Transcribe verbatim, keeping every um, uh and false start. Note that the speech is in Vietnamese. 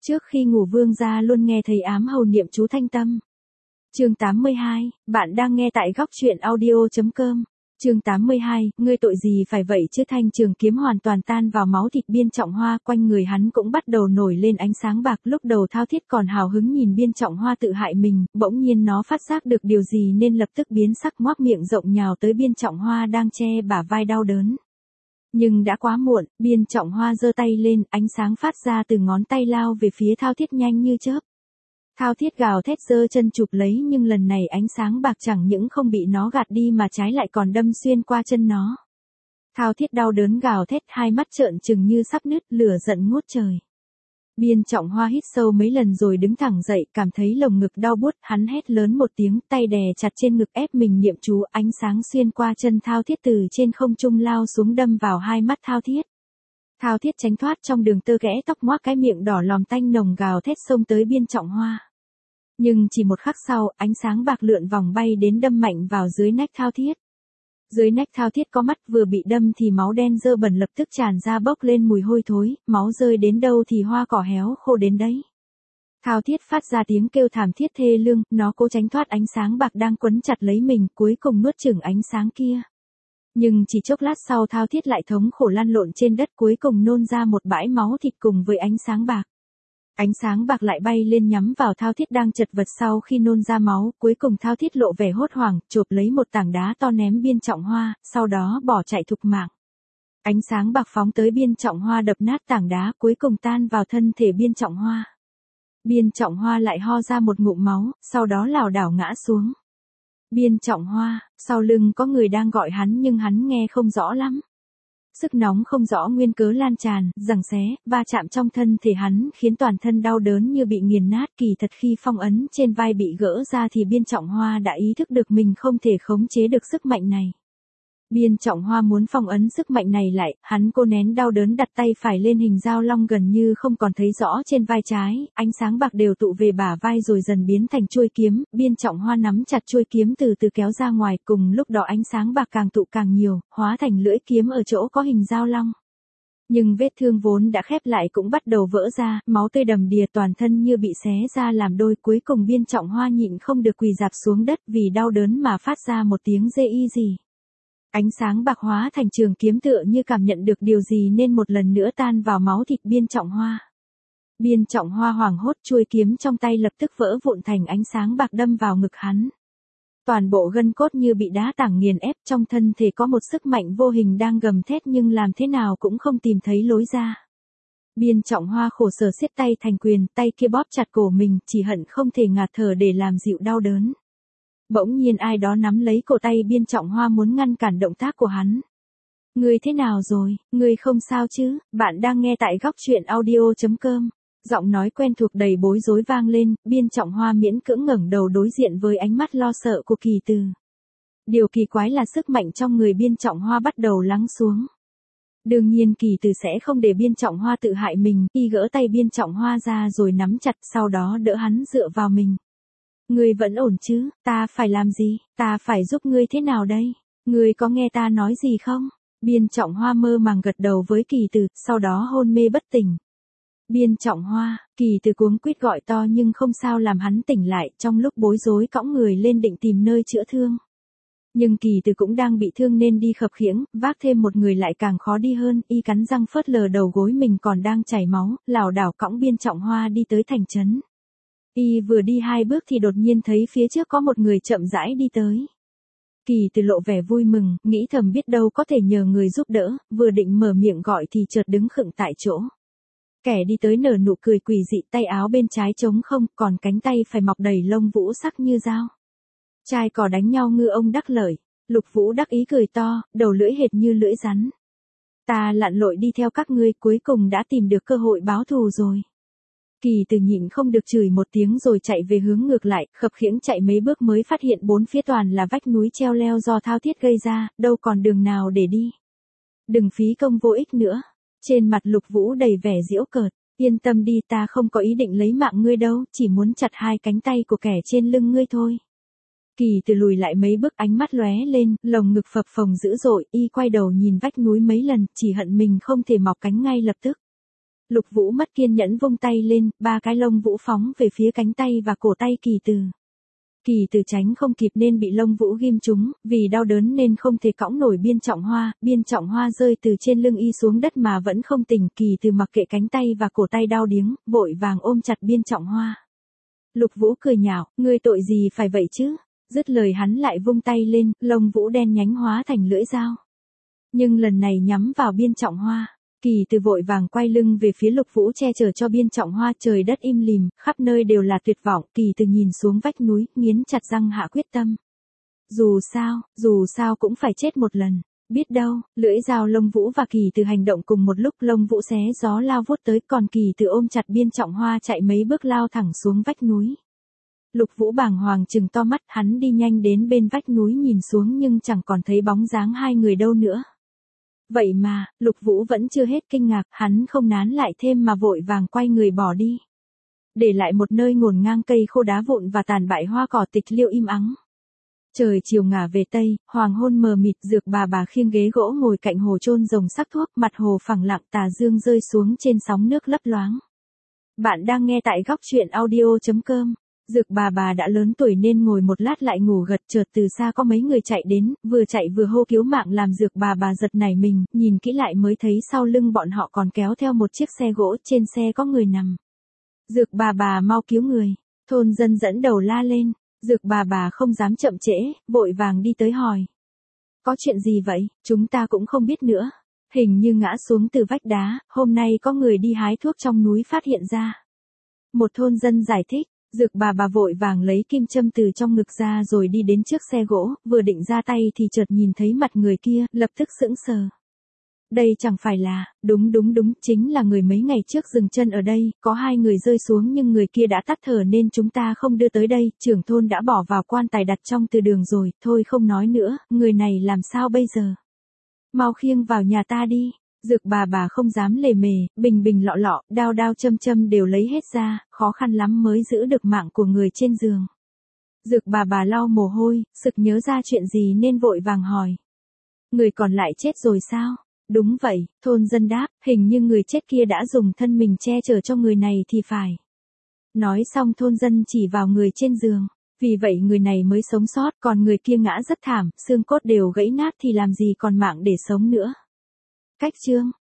Trước khi ngủ vương gia luôn nghe thấy ám hầu niệm chú thanh tâm. Chương tám mươi hai, bạn đang nghe tại góc truyện audio.com. Chương tám mươi hai, ngươi tội gì phải vậy chứ? Thanh trường kiếm hoàn toàn tan vào máu thịt Biên Trọng Hoa, quanh người hắn cũng bắt đầu nổi lên ánh sáng bạc. Lúc đầu Thao Thiết còn hào hứng nhìn Biên Trọng Hoa tự hại mình, bỗng nhiên nó phát giác được điều gì nên lập tức biến sắc, ngoác miệng rộng nhào tới Biên Trọng Hoa đang che bả vai đau đớn. Nhưng đã quá muộn, Biên Trọng Hoa giơ tay lên, ánh sáng phát ra từ ngón tay lao về phía Thao Thiết nhanh như chớp. Thao Thiết gào thét giơ chân chụp lấy, nhưng lần này ánh sáng bạc chẳng những không bị nó gạt đi mà trái lại còn đâm xuyên qua chân nó. Thao Thiết đau đớn gào thét, hai mắt trợn trừng như sắp nứt, lửa giận ngút trời. Biên Trọng Hoa hít sâu mấy lần rồi đứng thẳng dậy, cảm thấy lồng ngực đau buốt, hắn hét lớn một tiếng, tay đè chặt trên ngực ép mình niệm chú, ánh sáng xuyên qua chân Thao Thiết từ trên không trung lao xuống đâm vào hai mắt Thao Thiết. Thao Thiết tránh thoát trong đường tơ kẽ tóc, ngoác cái miệng đỏ lòm tanh nồng gào thét xông tới Biên Trọng Hoa. Nhưng chỉ một khắc sau, ánh sáng bạc lượn vòng bay đến đâm mạnh vào dưới nách Thao Thiết. Dưới nách Thao Thiết có mắt, vừa bị đâm thì máu đen dơ bẩn lập tức tràn ra bốc lên mùi hôi thối, máu rơi đến đâu thì hoa cỏ héo khô đến đấy. Thao Thiết phát ra tiếng kêu thảm thiết thê lương, nó cố tránh thoát ánh sáng bạc đang quấn chặt lấy mình, cuối cùng nuốt chửng ánh sáng kia. Nhưng chỉ chốc lát sau Thao Thiết lại thống khổ lăn lộn trên đất, cuối cùng nôn ra một bãi máu thịt cùng với ánh sáng bạc. Ánh sáng bạc lại bay lên nhắm vào Thao Thiết đang chật vật sau khi nôn ra máu, cuối cùng Thao Thiết lộ vẻ hốt hoảng, chộp lấy một tảng đá to ném Biên Trọng Hoa, sau đó bỏ chạy thục mạng. Ánh sáng bạc phóng tới Biên Trọng Hoa đập nát tảng đá, cuối cùng tan vào thân thể Biên Trọng Hoa. Biên Trọng Hoa lại ho ra một ngụm máu, sau đó lảo đảo ngã xuống. Biên Trọng Hoa, sau lưng có người đang gọi hắn nhưng hắn nghe không rõ lắm. Sức nóng không rõ nguyên cớ lan tràn, giằng xé, va chạm trong thân thể hắn khiến toàn thân đau đớn như bị nghiền nát. Kỳ thật khi phong ấn trên vai bị gỡ ra thì Biên Trọng Hoa đã ý thức được mình không thể khống chế được sức mạnh này. Biên Trọng Hoa muốn phong ấn sức mạnh này lại, hắn cố nén đau đớn đặt tay phải lên hình dao long gần như không còn thấy rõ trên vai trái, ánh sáng bạc đều tụ về bả vai rồi dần biến thành chuôi kiếm, Biên Trọng Hoa nắm chặt chuôi kiếm từ từ kéo ra ngoài, cùng lúc đó ánh sáng bạc càng tụ càng nhiều, hóa thành lưỡi kiếm ở chỗ có hình dao long. Nhưng vết thương vốn đã khép lại cũng bắt đầu vỡ ra, máu tươi đầm đìa toàn thân như bị xé ra làm đôi, cuối cùng Biên Trọng Hoa nhịn không được quỳ rạp xuống đất vì đau đớn mà phát ra một tiếng rê y gì. Ánh sáng bạc hóa thành trường kiếm tựa như cảm nhận được điều gì nên một lần nữa tan vào máu thịt Biên Trọng Hoa. Biên Trọng Hoa hoảng hốt, chuôi kiếm trong tay lập tức vỡ vụn thành ánh sáng bạc đâm vào ngực hắn. Toàn bộ gân cốt như bị đá tảng nghiền ép, trong thân thể có một sức mạnh vô hình đang gầm thét nhưng làm thế nào cũng không tìm thấy lối ra. Biên Trọng Hoa khổ sở siết tay thành quyền, tay kia bóp chặt cổ mình, chỉ hận không thể ngạt thở để làm dịu đau đớn. Bỗng nhiên ai đó nắm lấy cổ tay Biên Trọng Hoa muốn ngăn cản động tác của hắn. Ngươi thế nào rồi, ngươi không sao chứ? Bạn đang nghe tại góc truyện audio.com. Giọng nói quen thuộc đầy bối rối vang lên, Biên Trọng Hoa miễn cưỡng ngẩng đầu đối diện với ánh mắt lo sợ của Kỳ Từ. Điều kỳ quái là sức mạnh trong người Biên Trọng Hoa bắt đầu lắng xuống. Đương nhiên Kỳ Từ sẽ không để Biên Trọng Hoa tự hại mình, y gỡ tay Biên Trọng Hoa ra rồi nắm chặt, sau đó đỡ hắn dựa vào mình. Ngươi vẫn ổn chứ, ta phải làm gì, ta phải giúp ngươi thế nào đây, ngươi có nghe ta nói gì không? Biên Trọng Hoa mơ màng gật đầu với Kỳ Từ, sau đó hôn mê bất tỉnh. Biên Trọng Hoa, Kỳ Từ cuống quýt gọi to nhưng không sao làm hắn tỉnh lại, trong lúc bối rối cõng người lên định tìm nơi chữa thương. Nhưng Kỳ Từ cũng đang bị thương nên đi khập khiễng, vác thêm một người lại càng khó đi hơn, y cắn răng phớt lờ đầu gối mình còn đang chảy máu, lảo đảo cõng Biên Trọng Hoa đi tới thành trấn. Y vừa đi hai bước thì đột nhiên thấy phía trước có một người chậm rãi đi tới. Kỳ Từ lộ vẻ vui mừng, nghĩ thầm biết đâu có thể nhờ người giúp đỡ, vừa định mở miệng gọi thì chợt đứng khựng tại chỗ. Kẻ đi tới nở nụ cười quỷ dị, tay áo bên trái trống không, còn cánh tay phải mọc đầy lông vũ sắc như dao. Trai cò đánh nhau ngư ông đắc lợi, Lục Vũ đắc ý cười to, đầu lưỡi hệt như lưỡi rắn. Ta lặn lội đi theo các ngươi, cuối cùng đã tìm được cơ hội báo thù rồi. Kỳ Từ nhịn không được chửi một tiếng rồi chạy về hướng ngược lại, khập khiễng chạy mấy bước mới phát hiện bốn phía toàn là vách núi treo leo do Thao Thiết gây ra, đâu còn đường nào để đi. Đừng phí công vô ích nữa. Trên mặt Lục Vũ đầy vẻ giễu cợt, yên tâm đi, ta không có ý định lấy mạng ngươi đâu, chỉ muốn chặt hai cánh tay của kẻ trên lưng ngươi thôi. Kỳ Từ lùi lại mấy bước, ánh mắt lóe lên, lồng ngực phập phồng dữ dội, y quay đầu nhìn vách núi mấy lần, chỉ hận mình không thể mọc cánh ngay lập tức. Lục Vũ mất kiên nhẫn vung tay lên, ba cái lông vũ phóng về phía cánh tay và cổ tay Kỳ Từ. Kỳ Từ tránh không kịp nên bị lông vũ ghim trúng, vì đau đớn nên không thể cõng nổi Biên Trọng Hoa, Biên Trọng Hoa rơi từ trên lưng y xuống đất mà vẫn không tỉnh, Kỳ Từ mặc kệ cánh tay và cổ tay đau điếng, vội vàng ôm chặt Biên Trọng Hoa. Lục Vũ cười nhạo, ngươi tội gì phải vậy chứ? Dứt lời hắn lại vung tay lên, lông vũ đen nhánh hóa thành lưỡi dao. Nhưng lần này nhắm vào Biên Trọng Hoa. Kỳ Từ vội vàng quay lưng về phía Lục Vũ che chở cho Biên Trọng Hoa, trời đất im lìm, khắp nơi đều là tuyệt vọng, Kỳ Từ nhìn xuống vách núi, nghiến chặt răng hạ quyết tâm. Dù sao, dù sao cũng phải chết một lần, biết đâu, lưỡi dao lông vũ và Kỳ Từ hành động cùng một lúc, lông vũ xé gió lao vút tới, còn Kỳ Từ ôm chặt Biên Trọng Hoa chạy mấy bước lao thẳng xuống vách núi. Lục Vũ bàng hoàng trừng to mắt, hắn đi nhanh đến bên vách núi nhìn xuống nhưng chẳng còn thấy bóng dáng hai người đâu nữa. Vậy mà, Lục Vũ vẫn chưa hết kinh ngạc, hắn không nán lại thêm mà vội vàng quay người bỏ đi. Để lại một nơi ngổn ngang cây khô đá vụn và tàn bại hoa cỏ tịch liêu im ắng. Trời chiều ngả về tây, hoàng hôn mờ mịt, Dược bà bà khiêng ghế gỗ ngồi cạnh hồ chôn rồng sắc thuốc, mặt hồ phẳng lặng, tà dương rơi xuống trên sóng nước lấp loáng. Bạn đang nghe tại góc truyện audio chấm com. Dược bà bà đã lớn tuổi nên ngồi một lát lại ngủ gật, chợt từ xa có mấy người chạy đến, vừa chạy vừa hô cứu mạng làm Dược bà bà giật nảy mình, nhìn kỹ lại mới thấy sau lưng bọn họ còn kéo theo một chiếc xe gỗ, trên xe có người nằm. Dược bà bà mau cứu người, thôn dân dẫn đầu la lên, Dược bà bà không dám chậm trễ, vội vàng đi tới hỏi. Có chuyện gì vậy, chúng ta cũng không biết nữa, hình như ngã xuống từ vách đá, hôm nay có người đi hái thuốc trong núi phát hiện ra. Một thôn dân giải thích. Dược bà bà vội vàng lấy kim châm từ trong ngực ra rồi đi đến trước xe gỗ, vừa định ra tay thì chợt nhìn thấy mặt người kia, lập tức sững sờ. Đây chẳng phải là, đúng đúng đúng, chính là người mấy ngày trước dừng chân ở đây, có hai người rơi xuống nhưng người kia đã tắt thở nên chúng ta không đưa tới đây, trưởng thôn đã bỏ vào quan tài đặt trong từ đường rồi, thôi không nói nữa, người này làm sao bây giờ? Mau khiêng vào nhà ta đi. Dược bà bà không dám lề mề, bình bình lọ lọ, đao đao châm châm đều lấy hết ra, khó khăn lắm mới giữ được mạng của người trên giường. Dược bà bà lau mồ hôi, sực nhớ ra chuyện gì nên vội vàng hỏi. Người còn lại chết rồi sao? Đúng vậy, thôn dân đáp, hình như người chết kia đã dùng thân mình che chở cho người này thì phải. Nói xong thôn dân chỉ vào người trên giường, vì vậy người này mới sống sót, còn người kia ngã rất thảm, xương cốt đều gãy nát thì làm gì còn mạng để sống nữa. Cách chương